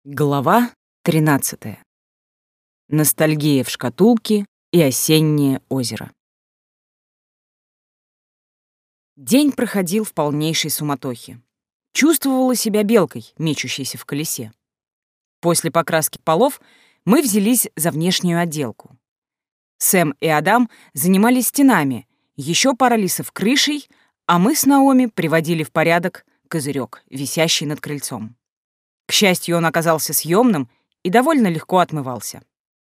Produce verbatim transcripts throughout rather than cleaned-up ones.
Глава тринадцатая. Ностальгия в шкатулке и осеннее озеро. День проходил в полнейшей суматохе. Чувствовала себя белкой, мечущейся в колесе. После покраски полов мы взялись за внешнюю отделку. Сэм и Адам занимались стенами, еще пара лисов крышей, а мы с Наоми приводили в порядок козырек, висящий над крыльцом. К счастью, он оказался съемным и довольно легко отмывался.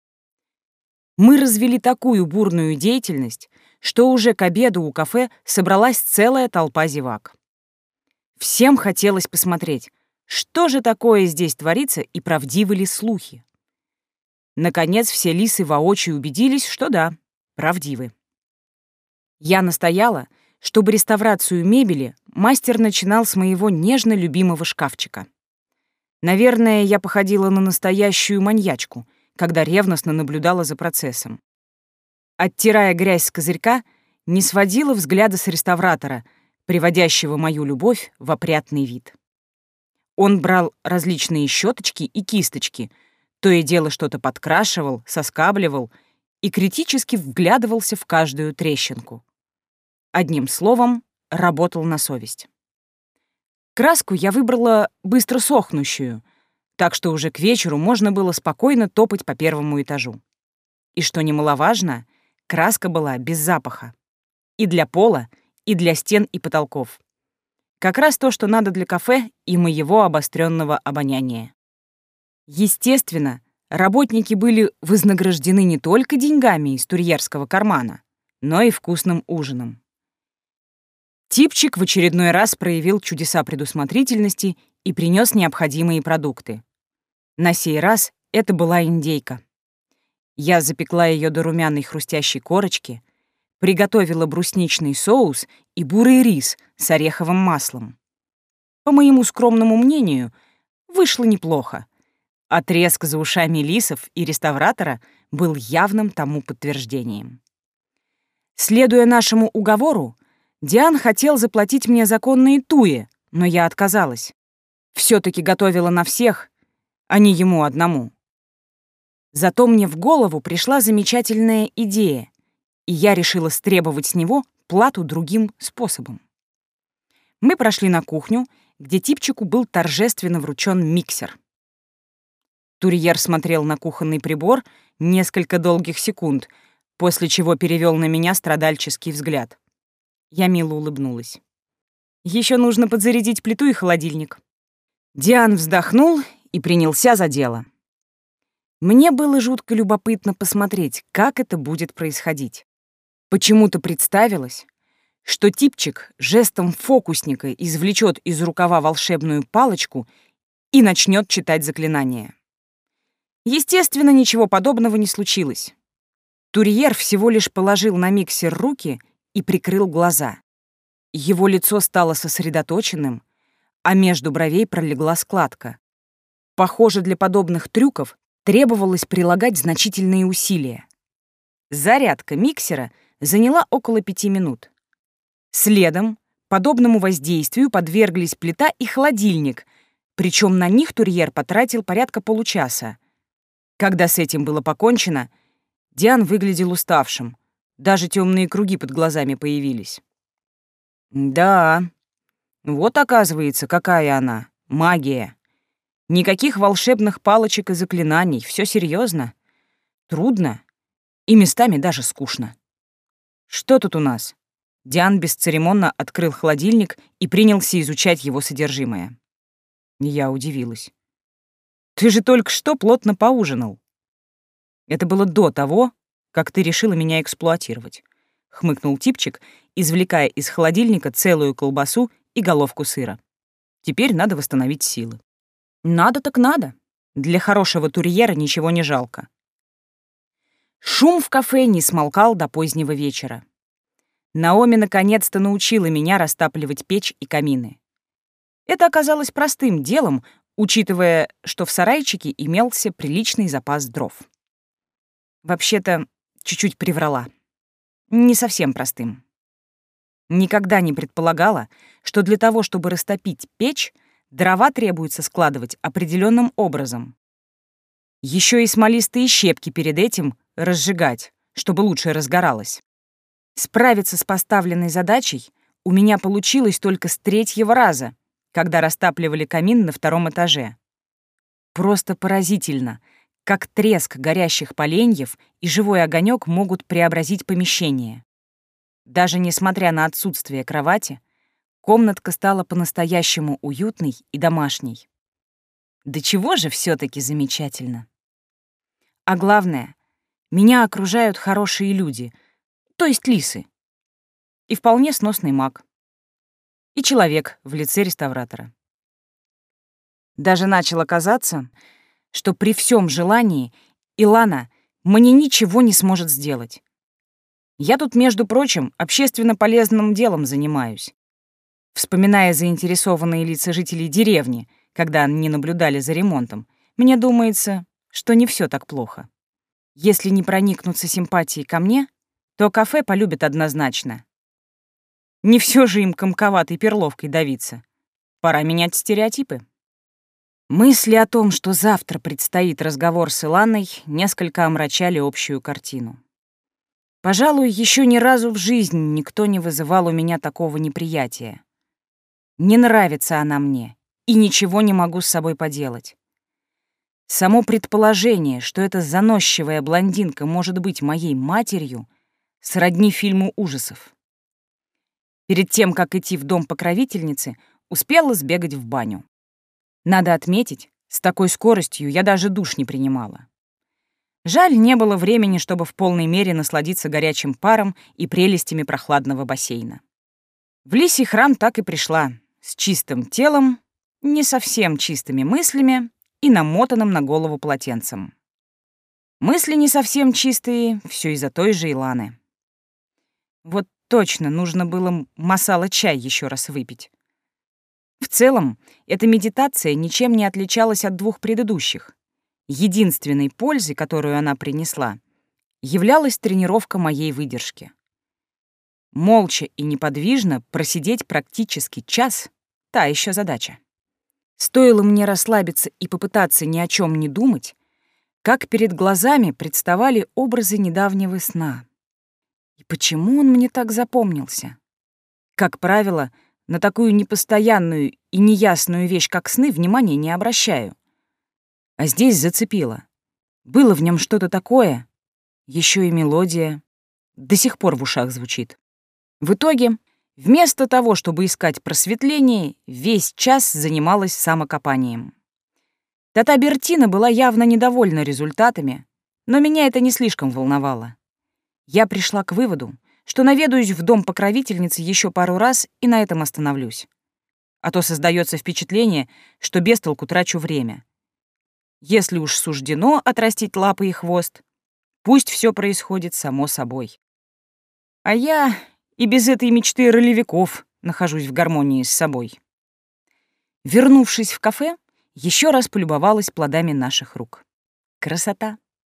Мы развели такую бурную деятельность, что уже к обеду у кафе собралась целая толпа зевак. Всем хотелось посмотреть, что же такое здесь творится и правдивы ли слухи. Наконец, все лисы воочию убедились, что да, правдивы. Я настояла, чтобы реставрацию мебели мастер начинал с моего нежно любимого шкафчика. Наверное, я походила на настоящую маньячку, когда ревностно наблюдала за процессом. Оттирая грязь с козырька, не сводила взгляда с реставратора, приводящего мою любовь в опрятный вид. Он брал различные щеточки и кисточки, то и дело что-то подкрашивал, соскабливал и критически вглядывался в каждую трещинку. Одним словом, работал на совесть. Краску я выбрала быстро сохнущую, так что уже к вечеру можно было спокойно топать по первому этажу. И что немаловажно, краска была без запаха. И для пола, и для стен и потолков. Как раз то, что надо для кафе и моего обостренного обоняния. Естественно, работники были вознаграждены не только деньгами из турьерского кармана, но и вкусным ужином. Типчик в очередной раз проявил чудеса предусмотрительности и принес необходимые продукты. На сей раз это была индейка. Я запекла ее до румяной хрустящей корочки, приготовила брусничный соус и бурый рис с ореховым маслом. По моему скромному мнению, вышло неплохо, а треск за ушами лисов и реставратора был явным тому подтверждением. Следуя нашему уговору, Диан хотел заплатить мне законные туи, но я отказалась. Все-таки готовила на всех, а не ему одному. Зато мне в голову пришла замечательная идея, и я решила стребовать с него плату другим способом. Мы прошли на кухню, где Типчику был торжественно вручен миксер. Турьер смотрел на кухонный прибор несколько долгих секунд, после чего перевел на меня страдальческий взгляд. Я мило улыбнулась. Еще нужно подзарядить плиту и холодильник. Диан вздохнул и принялся за дело. Мне было жутко любопытно посмотреть, как это будет происходить. Почему-то представилось, что Типчик жестом фокусника извлечет из рукава волшебную палочку и начнет читать заклинание. Естественно, ничего подобного не случилось. Турьер всего лишь положил на миксер руки и прикрыл глаза. Его лицо стало сосредоточенным, а между бровей пролегла складка. Похоже, для подобных трюков требовалось прилагать значительные усилия. Зарядка миксера заняла около пяти минут. Следом подобному воздействию подверглись плита и холодильник, причем на них турьер потратил порядка получаса. Когда с этим было покончено, Диан выглядел уставшим. Даже темные круги под глазами появились. Да, вот оказывается, какая она, магия. Никаких волшебных палочек и заклинаний, все серьезно, трудно и местами даже скучно. Что тут у нас? Диан бесцеремонно открыл холодильник и принялся изучать его содержимое. Я удивилась. Ты же только что плотно поужинал. Это было до того, как ты решила меня эксплуатировать», — хмыкнул Типчик, извлекая из холодильника целую колбасу и головку сыра. «Теперь надо восстановить силы». «Надо так надо. Для хорошего турьера ничего не жалко». Шум в кафе не смолкал до позднего вечера. Наоми наконец-то научила меня растапливать печь и камины. Это оказалось простым делом, учитывая, что в сарайчике имелся приличный запас дров. Вообще-то, чуть-чуть приврала. Не совсем простым. Никогда не предполагала, что для того, чтобы растопить печь, Дрова требуется складывать определенным образом. Еще и смолистые щепки перед этим разжигать, чтобы лучше разгоралось. Справиться с поставленной задачей у меня получилось только с третьего раза, когда растапливали камин на втором этаже. Просто поразительно, как треск горящих поленьев и живой огонек могут преобразить помещение. Даже несмотря на отсутствие кровати, комнатка стала по-настоящему уютной и домашней. Да чего же все-таки замечательно. А главное, меня окружают хорошие люди, то есть лисы. И вполне сносный маг. И человек в лице реставратора. Даже начало казаться, что при всем желании Илана мне ничего не сможет сделать. Я тут, между прочим, общественно полезным делом занимаюсь. Вспоминая заинтересованные лица жителей деревни, когда они наблюдали за ремонтом, мне думается, что не все так плохо. Если не проникнуться симпатией ко мне, то кафе полюбят однозначно. Не все же им комковатой перловкой давиться. Пора менять стереотипы. Мысли о том, что завтра предстоит разговор с Иланой, несколько омрачали общую картину. Пожалуй, еще ни разу в жизни никто не вызывал у меня такого неприятия. Не нравится она мне, и ничего не могу с собой поделать. Само предположение, что эта заносчивая блондинка может быть моей матерью, сродни фильму ужасов. Перед тем, как идти в дом покровительницы, успела сбегать в баню. Надо отметить, с такой скоростью я даже душ не принимала. Жаль, не было времени, чтобы в полной мере насладиться горячим паром и прелестями прохладного бассейна. В лисий храм так и пришла, с чистым телом, не совсем чистыми мыслями и намотанным на голову полотенцем. Мысли не совсем чистые, все из-за той же Иланы. Вот точно нужно было масала-чай еще раз выпить. В целом, эта медитация ничем не отличалась от двух предыдущих. Единственной пользой, которую она принесла, являлась тренировка моей выдержки. Молча и неподвижно просидеть практически час — та еще задача. Стоило мне расслабиться и попытаться ни о чем не думать, как перед глазами представали образы недавнего сна. И почему он мне так запомнился? Как правило, на такую непостоянную и неясную вещь, как сны, внимания не обращаю. А здесь зацепило. Было в нем что-то такое, еще и мелодия, до сих пор в ушах звучит. В итоге, вместо того, чтобы искать просветление, весь час занималась самокопанием. Тата Бертина была явно недовольна результатами, но меня это не слишком волновало. Я пришла к выводу, что наведаюсь в дом покровительницы еще пару раз и на этом остановлюсь. А то создается впечатление, что без толку трачу время. Если уж суждено отрастить лапы и хвост, пусть все происходит само собой. А я и без этой мечты ролевиков нахожусь в гармонии с собой. Вернувшись в кафе, еще раз полюбовалась плодами наших рук. Красота!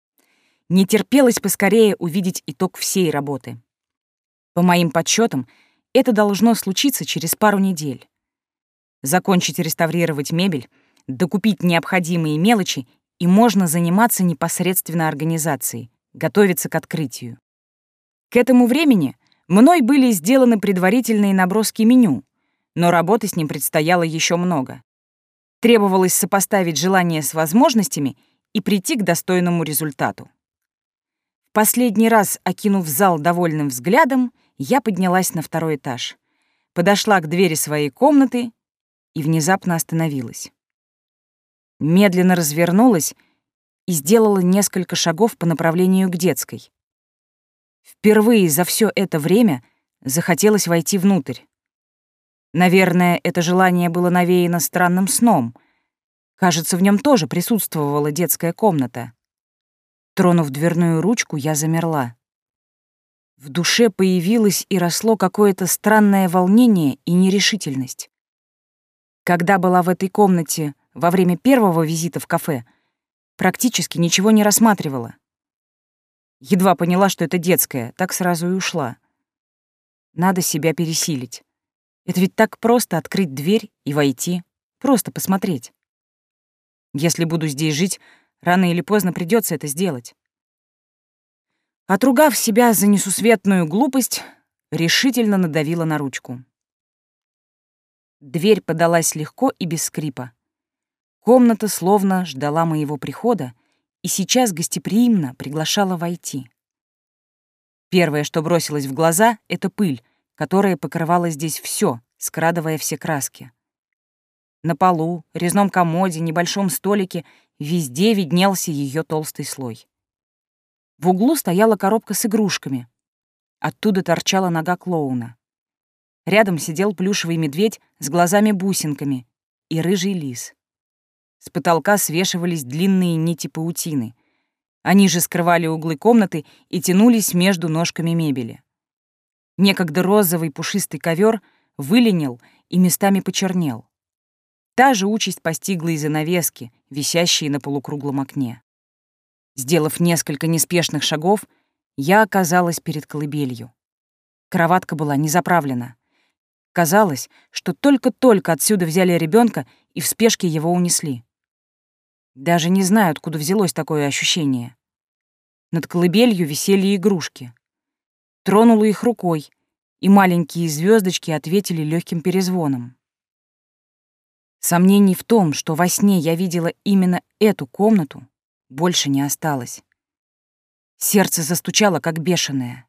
Не терпелось поскорее увидеть итог всей работы. По моим подсчетам, это должно случиться через пару недель. Закончить реставрировать мебель, докупить необходимые мелочи, и можно заниматься непосредственно организацией, готовиться к открытию. К этому времени мной были сделаны предварительные наброски меню, но работы с ним предстояло еще много. Требовалось сопоставить желания с возможностями и прийти к достойному результату. В последний раз, окинув зал довольным взглядом, я поднялась на второй этаж, подошла к двери своей комнаты и внезапно остановилась. Медленно развернулась и сделала несколько шагов по направлению к детской. Впервые за все это время захотелось войти внутрь. Наверное, это желание было навеяно странным сном. Кажется, в нем тоже присутствовала детская комната. Тронув дверную ручку, я замерла. В душе появилось и росло какое-то странное волнение и нерешительность. Когда была в этой комнате во время первого визита в кафе, практически ничего не рассматривала. Едва поняла, что это детская, так сразу и ушла. Надо себя пересилить. Это ведь так просто открыть дверь и войти. Просто посмотреть. Если буду здесь жить, рано или поздно придется это сделать. Отругав себя за несусветную глупость, решительно надавила на ручку. Дверь подалась легко и без скрипа. Комната словно ждала моего прихода и сейчас гостеприимно приглашала войти. Первое, что бросилось в глаза, — это пыль, которая покрывала здесь все, скрадывая все краски. На полу, резном комоде, небольшом столике везде виднелся ее толстый слой. В углу стояла коробка с игрушками. Оттуда торчала нога клоуна. Рядом сидел плюшевый медведь с глазами-бусинками и рыжий лис. С потолка свешивались длинные нити паутины. Они же скрывали углы комнаты и тянулись между ножками мебели. Некогда розовый пушистый ковер выленил и местами почернел. Та же участь постигла и занавески, висящие на полукруглом окне. Сделав несколько неспешных шагов, я оказалась перед колыбелью. Кроватка была не заправлена. Казалось, что только-только отсюда взяли ребенка и в спешке его унесли. Даже не знаю, откуда взялось такое ощущение. Над колыбелью висели игрушки. Тронула их рукой, и маленькие звездочки ответили легким перезвоном. Сомнений в том, что во сне я видела именно эту комнату, больше не осталось. Сердце застучало, как бешеное.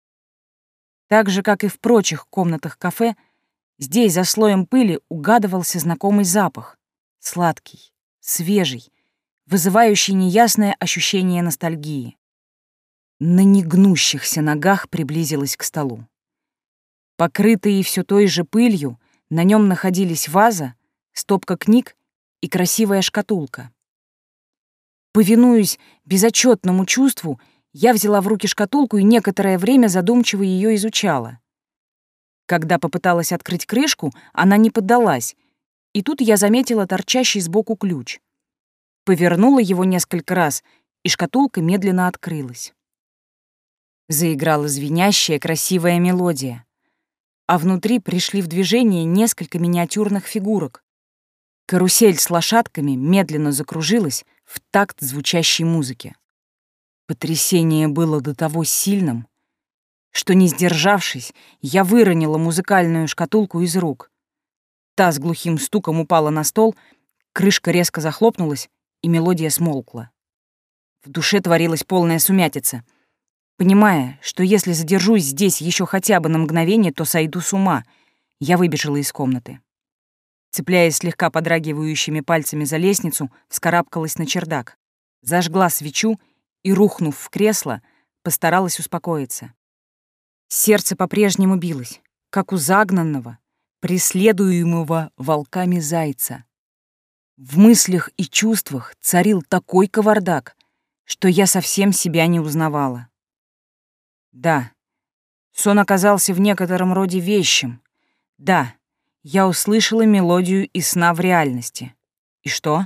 Так же, как и в прочих комнатах кафе, здесь за слоем пыли угадывался знакомый запах, сладкий, свежий, вызывающий неясное ощущение ностальгии. На негнущихся ногах приблизилась к столу. Покрытые все той же пылью, на нем находились ваза, стопка книг и красивая шкатулка. Повинуясь безотчетному чувству, я взяла в руки шкатулку и некоторое время задумчиво ее изучала. Когда попыталась открыть крышку, она не поддалась, и тут я заметила торчащий сбоку ключ. Повернула его несколько раз, и шкатулка медленно открылась. Заиграла звенящая красивая мелодия, а внутри пришли в движение несколько миниатюрных фигурок. Карусель с лошадками медленно закружилась в такт звучащей музыки. Потрясение было до того сильным, что, не сдержавшись, я выронила музыкальную шкатулку из рук. Та с глухим стуком упала на стол, крышка резко захлопнулась, и мелодия смолкла. В душе творилась полная сумятица. Понимая, что если задержусь здесь еще хотя бы на мгновение, то сойду с ума, я выбежала из комнаты. Цепляясь слегка подрагивающими пальцами за лестницу, вскарабкалась на чердак, зажгла свечу и, рухнув в кресло, постаралась успокоиться. Сердце по-прежнему билось, как у загнанного, преследуемого волками зайца. В мыслях и чувствах царил такой кавардак, что я совсем себя не узнавала. Да, сон оказался в некотором роде вещим. Да, я услышала мелодию из сна в реальности. И что?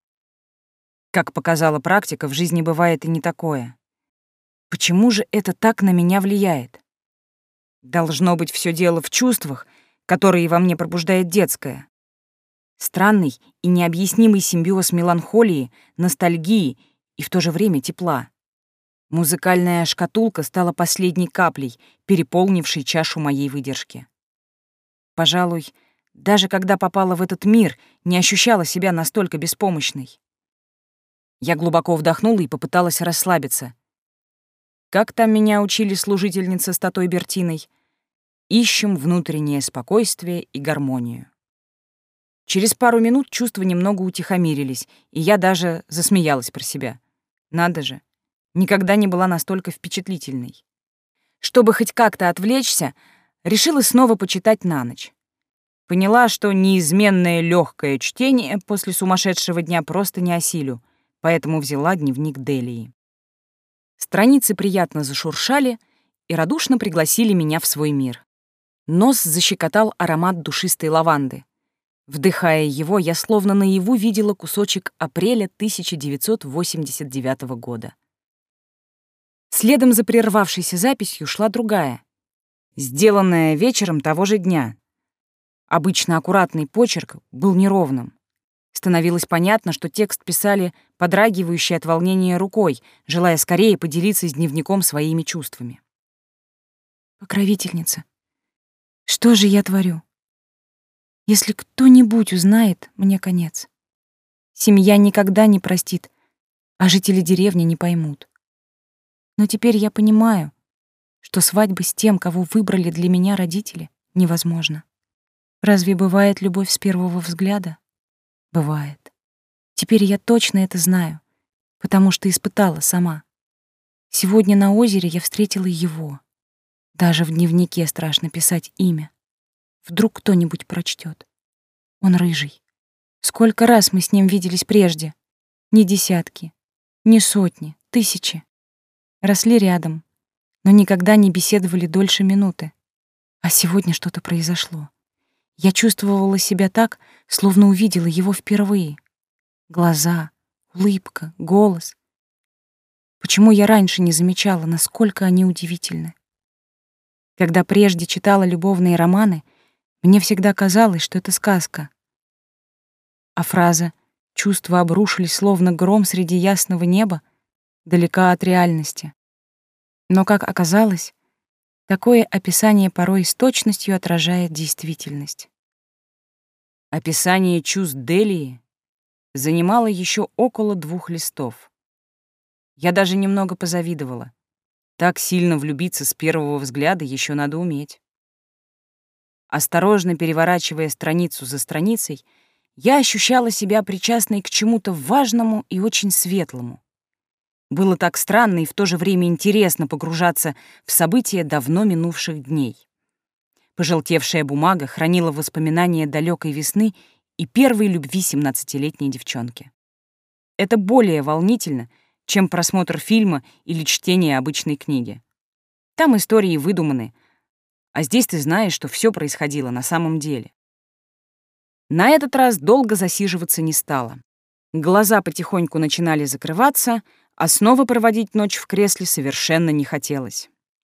Как показала практика, в жизни бывает и не такое. Почему же это так на меня влияет? Должно быть, все дело в чувствах, которые во мне пробуждает детское. Странный и необъяснимый симбиоз меланхолии, ностальгии и в то же время тепла. Музыкальная шкатулка стала последней каплей, переполнившей чашу моей выдержки. Пожалуй, даже когда попала в этот мир, не ощущала себя настолько беспомощной. Я глубоко вдохнула и попыталась расслабиться. Как там меня учили служительницы с Татой Бертиной? Ищем внутреннее спокойствие и гармонию. Через пару минут чувства немного утихомирились, и я даже засмеялась про себя. Надо же, никогда не была настолько впечатлительной. Чтобы хоть как-то отвлечься, решила снова почитать на ночь. Поняла, что неизменное легкое чтение после сумасшедшего дня просто не осилю, поэтому взяла дневник Делии. Страницы приятно зашуршали и радушно пригласили меня в свой мир. Нос защекотал аромат душистой лаванды. Вдыхая его, я словно наяву видела кусочек апреля тысяча девятьсот восемьдесят девятого года. Следом за прервавшейся записью шла другая, сделанная вечером того же дня. Обычно аккуратный почерк был неровным. Становилось понятно, что текст писали подрагивающей от волнения рукой, желая скорее поделиться с дневником своими чувствами. «Покровительница, что же я творю? Если кто-нибудь узнает, мне конец. Семья никогда не простит, а жители деревни не поймут. Но теперь я понимаю, что свадьба с тем, кого выбрали для меня родители, невозможно. Разве бывает любовь с первого взгляда? Бывает. Теперь я точно это знаю, потому что испытала сама. Сегодня на озере я встретила его. Даже в дневнике страшно писать имя. Вдруг кто-нибудь прочтет. Он рыжий. Сколько раз мы с ним виделись прежде? Не десятки, не сотни, тысячи. Росли рядом, но никогда не беседовали дольше минуты. А сегодня что-то произошло. Я чувствовала себя так, словно увидела его впервые. Глаза, улыбка, голос. Почему я раньше не замечала, насколько они удивительны? Когда прежде читала любовные романы, мне всегда казалось, что это сказка. А фраза «чувства обрушились, словно гром среди ясного неба» далека от реальности. Но, как оказалось, такое описание порой с точностью отражает действительность. Описание чувств Делии занимало еще около двух листов. Я даже немного позавидовала. Так сильно влюбиться с первого взгляда еще надо уметь. Осторожно переворачивая страницу за страницей, я ощущала себя причастной к чему-то важному и очень светлому. Было так странно и в то же время интересно погружаться в события давно минувших дней. Пожелтевшая бумага хранила воспоминания далекой весны и первой любви семнадцатилетней девчонки. Это более волнительно, чем просмотр фильма или чтение обычной книги. Там истории выдуманы, а здесь ты знаешь, что все происходило на самом деле. На этот раз долго засиживаться не стала. Глаза потихоньку начинали закрываться, а снова проводить ночь в кресле совершенно не хотелось.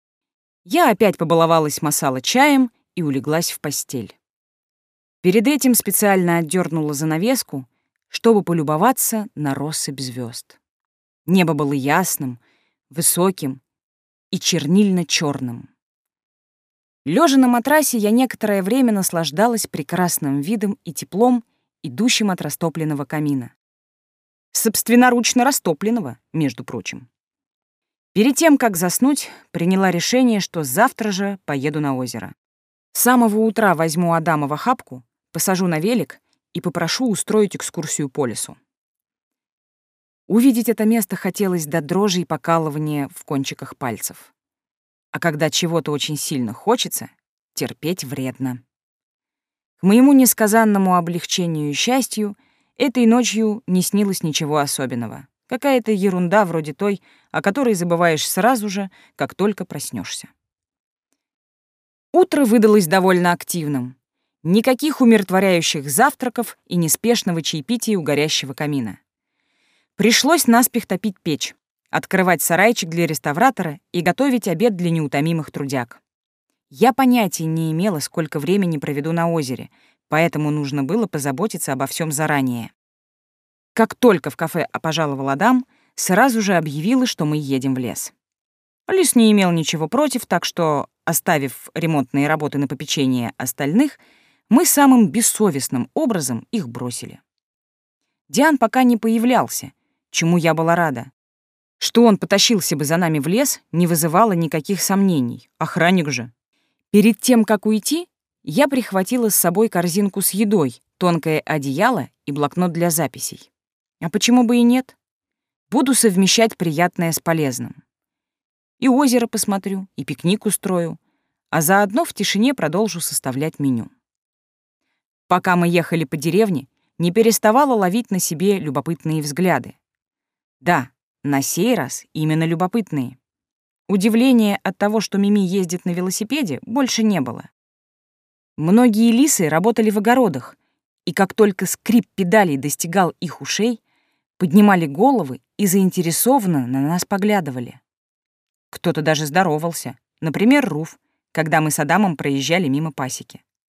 Я опять побаловалась масала чаем и улеглась в постель. Перед этим специально отдернула занавеску, чтобы полюбоваться на россыпь звезд. Небо было ясным, высоким и чернильно-черным. Лежа на матрасе, я некоторое время наслаждалась прекрасным видом и теплом, идущим от растопленного камина. Собственноручно растопленного, между прочим. Перед тем, как заснуть, приняла решение, что завтра же поеду на озеро. С самого утра возьму Адама в охапку, посажу на велик и попрошу устроить экскурсию по лесу. Увидеть это место хотелось до дрожи и покалывания в кончиках пальцев. А когда чего-то очень сильно хочется, терпеть вредно. К моему несказанному облегчению и счастью, этой ночью не снилось ничего особенного. Какая-то ерунда вроде той, о которой забываешь сразу же, как только проснешься. Утро выдалось довольно активным. Никаких умиротворяющих завтраков и неспешного чаепития у горящего камина. Пришлось наспех топить печь, открывать сарайчик для реставратора и готовить обед для неутомимых трудяг. Я понятия не имела, сколько времени проведу на озере, поэтому нужно было позаботиться обо всем заранее. Как только в кафе пожаловал Адам, сразу же объявила, что мы едем в лес. Лис не имел ничего против, так что, оставив ремонтные работы на попечение остальных, мы самым бессовестным образом их бросили. Диан пока не появлялся, чему я была рада. Что он потащился бы за нами в лес, не вызывало никаких сомнений. Охранник же. Перед тем, как уйти, я прихватила с собой корзинку с едой, тонкое одеяло и блокнот для записей. А почему бы и нет? Буду совмещать приятное с полезным. И озеро посмотрю, и пикник устрою, а заодно в тишине продолжу составлять меню. Пока мы ехали по деревне, не переставала ловить на себе любопытные взгляды. Да, на сей раз именно любопытные. Удивления от того, что Мими ездит на велосипеде, больше не было. Многие лисы работали в огородах, и как только скрип педалей достигал их ушей, поднимали головы и заинтересованно на нас поглядывали. Кто-то даже здоровался, например, Руф, когда мы с Адамом проезжали мимо пасеки.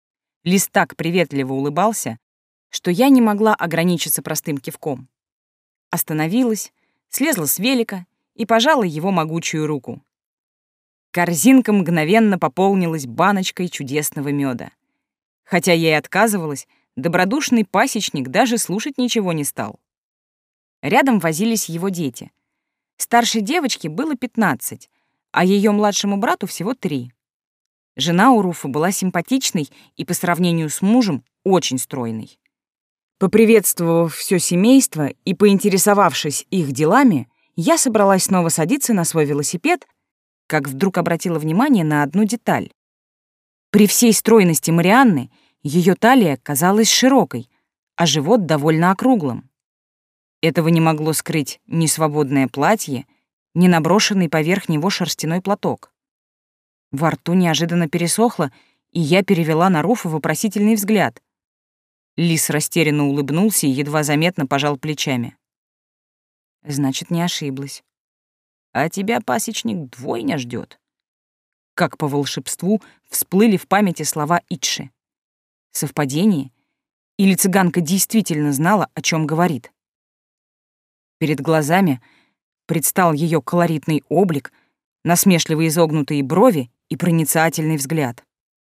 Лис так приветливо улыбался, что я не могла ограничиться простым кивком. Остановилась, слезла с велика и пожала его могучую руку. Корзинка мгновенно пополнилась баночкой чудесного меда. Хотя я и отказывалась, добродушный пасечник даже слушать ничего не стал. Рядом возились его дети. Старшей девочке было пятнадцать, а ее младшему брату всего три. Жена у Руфа была симпатичной и по сравнению с мужем очень стройной. Поприветствовав все семейство и поинтересовавшись их делами, я собралась снова садиться на свой велосипед, как вдруг обратила внимание на одну деталь. При всей стройности Марианны ее талия казалась широкой, а живот довольно округлым. Этого не могло скрыть ни свободное платье, ни наброшенный поверх него шерстяной платок. Во рту неожиданно пересохло, и я перевела на Руфа вопросительный взгляд. Лис растерянно улыбнулся и едва заметно пожал плечами. Значит, не ошиблась. А тебя, пасечник, двойня ждет. Как по волшебству всплыли в памяти слова Итши. Совпадение? Или цыганка действительно знала, о чем говорит? Перед глазами предстал ее колоритный облик, насмешливо изогнутые брови и проницательный взгляд.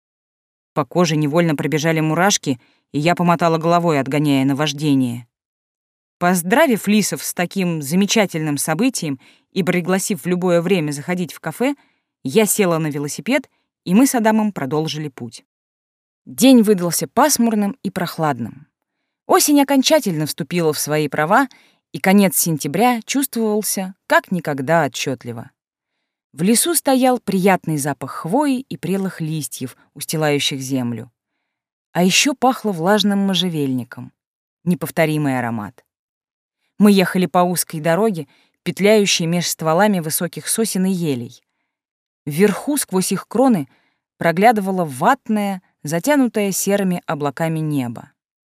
По коже невольно пробежали мурашки, и я помотала головой, отгоняя наваждение. Поздравив лисов с таким замечательным событием и пригласив в любое время заходить в кафе, я села на велосипед, и мы с Адамом продолжили путь. День выдался пасмурным и прохладным. Осень окончательно вступила в свои права, и конец сентября чувствовался как никогда отчетливо. В лесу стоял приятный запах хвои и прелых листьев, устилающих землю. А еще пахло влажным можжевельником. Неповторимый аромат. Мы ехали по узкой дороге, петляющей меж стволами высоких сосен и елей. Вверху, сквозь их кроны, проглядывало ватное, затянутое серыми облаками небо.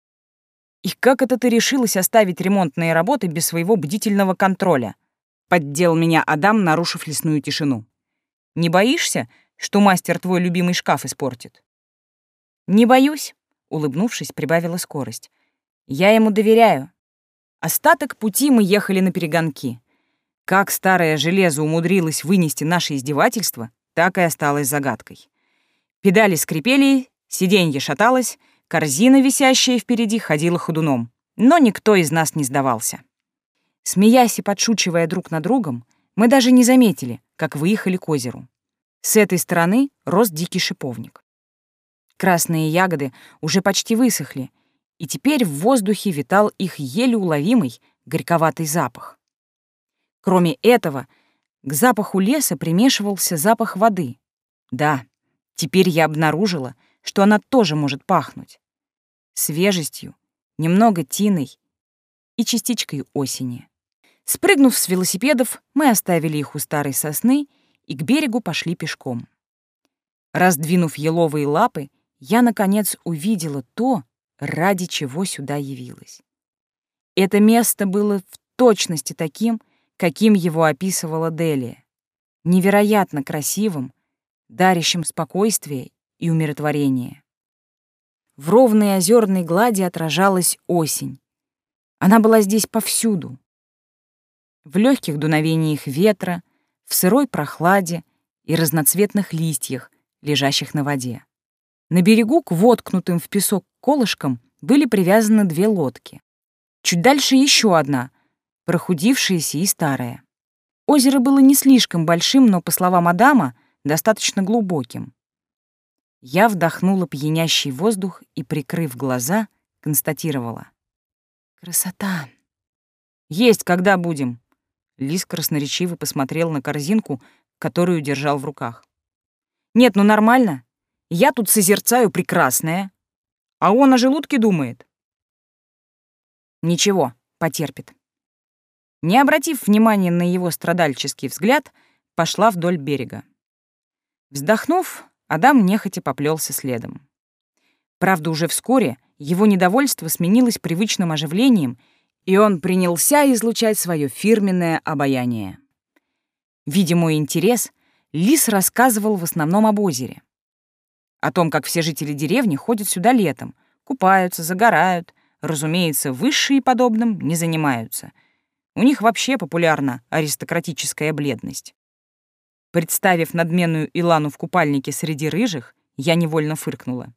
«И как это ты решилась оставить ремонтные работы без своего бдительного контроля?» — поддел меня Адам, нарушив лесную тишину. «Не боишься, что мастер твой любимый шкаф испортит?» «Не боюсь», — улыбнувшись, прибавила скорость. «Я ему доверяю». Остаток пути мы ехали наперегонки. Как старое железо умудрилось вынести наше издевательство, так и осталось загадкой. Педали скрипели, сиденье шаталось, корзина, висящая впереди, ходила ходуном. Но никто из нас не сдавался. Смеясь и подшучивая друг над другом, мы даже не заметили, как выехали к озеру. С этой стороны рос дикий шиповник. Красные ягоды уже почти высохли, и теперь в воздухе витал их еле уловимый горьковатый запах. Кроме этого, к запаху леса примешивался запах воды. Да, теперь я обнаружила, что она тоже может пахнуть. Свежестью, немного тиной и частичкой осени. Спрыгнув с велосипедов, мы оставили их у старой сосны и к берегу пошли пешком. Раздвинув еловые лапы, я, наконец, увидела то, ради чего сюда явилась. Это место было в точности таким, каким его описывала Делия. Невероятно красивым, дарящим спокойствие и умиротворение. В ровной озерной глади отражалась осень. Она была здесь повсюду. В легких дуновениях ветра, в сырой прохладе и разноцветных листьях, лежащих на воде. На берегу к воткнутым в песок колышкам были привязаны две лодки. Чуть дальше еще одна, прохудившаяся и старая. Озеро было не слишком большим, но, по словам Адама, достаточно глубоким. Я вдохнула пьянящий воздух и, прикрыв глаза, констатировала. «Красота!» «Есть когда будем!» Лис красноречиво посмотрел на корзинку, которую держал в руках. «Нет, ну нормально. Я тут созерцаю прекрасное, а он о желудке думает». «Ничего, потерпит». Не обратив внимания на его страдальческий взгляд, пошла вдоль берега. Вздохнув, Адам нехотя поплелся следом. Правда, уже вскоре его недовольство сменилось привычным оживлением, и он принялся излучать свое фирменное обаяние. Видя мой интерес, лис рассказывал в основном об озере. О том, как все жители деревни ходят сюда летом, купаются, загорают, разумеется, высшие подобным не занимаются. У них вообще популярна аристократическая бледность. Представив надменную Илану в купальнике среди рыжих, я невольно фыркнула.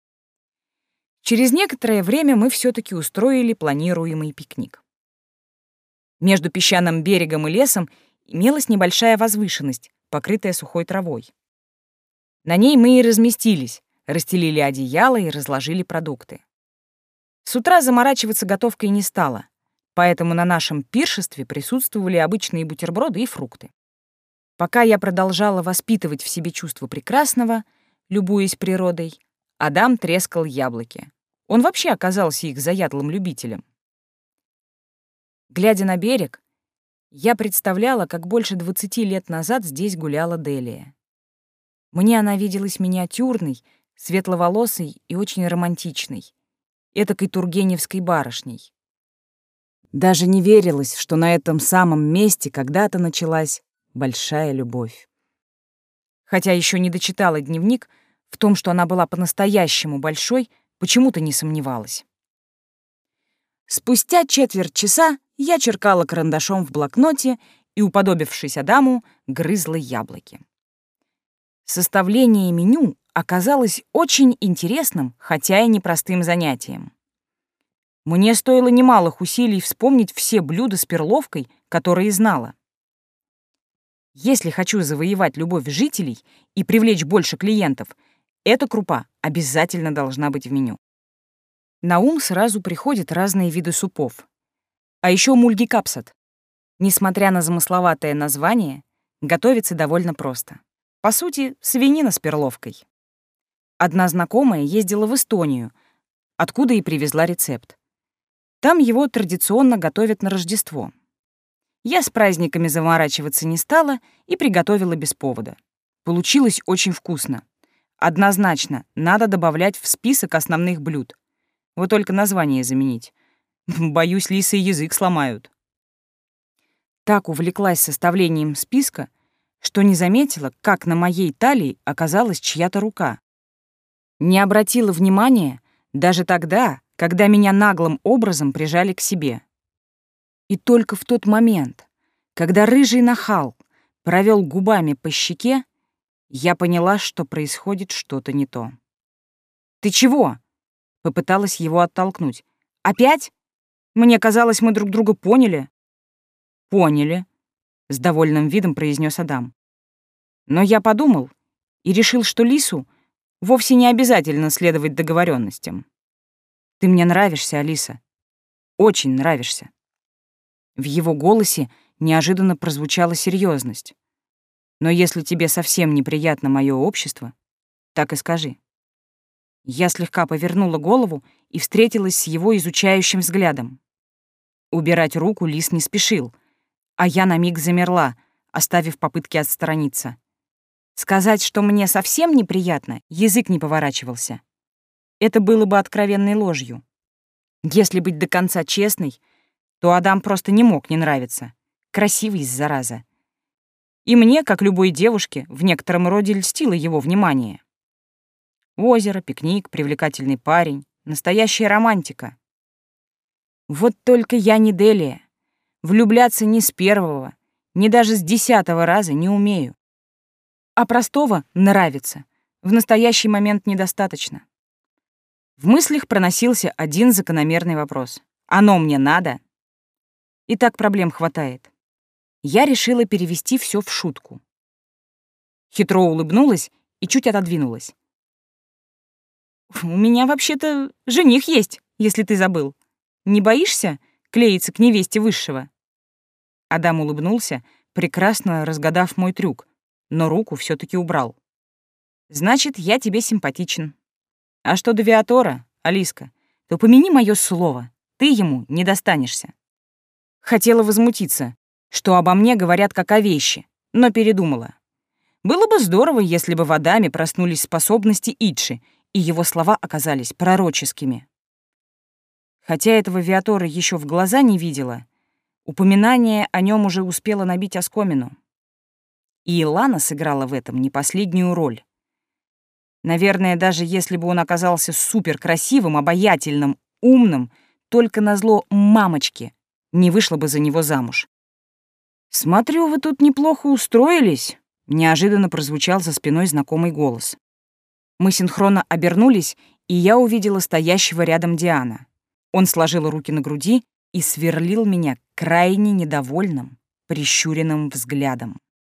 Через некоторое время мы все-таки устроили планируемый пикник. Между песчаным берегом и лесом имелась небольшая возвышенность, покрытая сухой травой. На ней мы и разместились, расстелили одеяло и разложили продукты. С утра заморачиваться готовкой не стало, поэтому на нашем пиршестве присутствовали обычные бутерброды и фрукты. Пока я продолжала воспитывать в себе чувство прекрасного, любуясь природой, Адам трескал яблоки. Он вообще оказался их заядлым любителем. Глядя на берег, я представляла, как больше двадцати лет назад здесь гуляла Делия. Мне она виделась миниатюрной, светловолосой и очень романтичной, этакой тургеневской барышней. Даже не верилось, что на этом самом месте когда-то началась большая любовь. Хотя еще не дочитала дневник, в том, что она была по-настоящему большой, почему-то не сомневалась. Спустя четверть часа я черкала карандашом в блокноте и, уподобившись Адаму, грызла яблоки. Составление меню оказалось очень интересным, хотя и непростым занятием. Мне стоило немалых усилий вспомнить все блюда с перловкой, которые знала. Если хочу завоевать любовь жителей и привлечь больше клиентов, эта крупа обязательно должна быть в меню. На ум сразу приходят разные виды супов. А еще мульгикапсат. Несмотря на замысловатое название, готовится довольно просто. По сути, свинина с перловкой. Одна знакомая ездила в Эстонию, откуда и привезла рецепт. Там его традиционно готовят на Рождество. Я с праздниками заморачиваться не стала и приготовила без повода. Получилось очень вкусно. Однозначно, надо добавлять в список основных блюд. Вот только название заменить. Боюсь, лисы язык сломают. Так увлеклась составлением списка, что не заметила, как на моей талии оказалась чья-то рука. Не обратила внимания даже тогда, когда меня наглым образом прижали к себе. И только в тот момент, когда рыжий нахал провел губами по щеке, я поняла, что происходит что-то не то. «Ты чего?» — попыталась его оттолкнуть. «Опять? Мне казалось, мы друг друга поняли». «Поняли», — с довольным видом произнес Адам. «Но я подумал и решил, что лису вовсе не обязательно следовать договоренностям. Ты мне нравишься, Алиса. Очень нравишься». В его голосе неожиданно прозвучала серьезность. «Но если тебе совсем неприятно мое общество, так и скажи». Я слегка повернула голову и встретилась с его изучающим взглядом. Убирать руку лис не спешил, а я на миг замерла, оставив попытки отстраниться. Сказать, что мне совсем неприятно, язык не поворачивался. Это было бы откровенной ложью. Если быть до конца честной, то Адам просто не мог не нравиться. Красивый, зараза. И мне, как любой девушке, в некотором роде льстило его внимание. Озеро, пикник, привлекательный парень, настоящая романтика. Вот только я не Делия. Влюбляться ни с первого, ни даже с десятого раза не умею. А простого «нравится» в настоящий момент недостаточно. В мыслях проносился один закономерный вопрос. Оно мне надо? И так проблем хватает. Я решила перевести все в шутку. Хитро улыбнулась и чуть отодвинулась. «У меня вообще-то жених есть, если ты забыл. Не боишься клеиться к невесте высшего?» Адам улыбнулся, прекрасно разгадав мой трюк, но руку все таки убрал. «Значит, я тебе симпатичен. А что до Виатора, Алиска, то помяни мое слово, ты ему не достанешься». Хотела возмутиться, что обо мне говорят как о вещи, но передумала. Было бы здорово, если бы в Адаме проснулись способности Идши, и его слова оказались пророческими. Хотя этого Виатора еще в глаза не видела, упоминание о нем уже успело набить оскомину. И Илана сыграла в этом не последнюю роль. Наверное, даже если бы он оказался суперкрасивым, обаятельным, умным, только назло мамочке не вышла бы за него замуж. «Смотрю, вы тут неплохо устроились», — неожиданно прозвучал за спиной знакомый голос. Мы синхронно обернулись, и я увидела стоящего рядом Диана. Он сложил руки на груди и сверлил меня крайне недовольным, прищуренным взглядом.